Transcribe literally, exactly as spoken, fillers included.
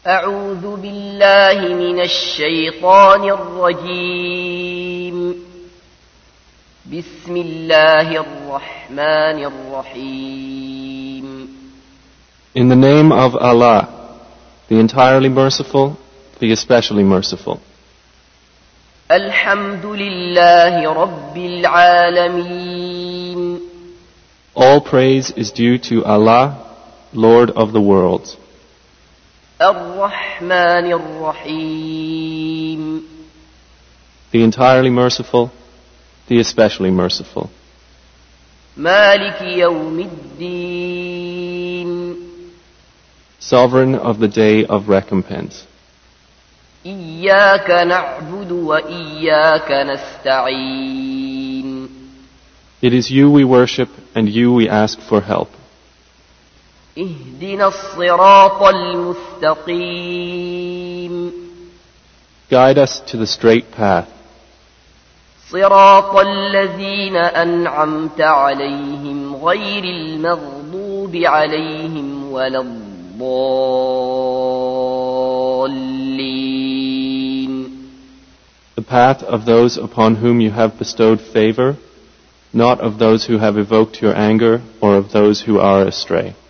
أعوذ بالله من الشيطان الرجيم. بسم الله الرحمن الرحيم. In the name of Allah, the entirely merciful, the especially merciful. الحمد لله رب العالمين. All praise is due to Allah, Lord of the worlds. الرحمن الرحيم. The entirely merciful, the especially merciful. مالك يوم الدين. Sovereign of the day of recompense. إياك نعبد وإياك نستعين. It is you we worship and you we ask for help. اهدنا الصراط المستقيم. Guide us to the straight path. صراط الذين أنعمت عليهم غير المغضوب عليهم ولا الضالين. The path of those upon whom you have bestowed favor, not of those who have evoked your anger or of those who are astray.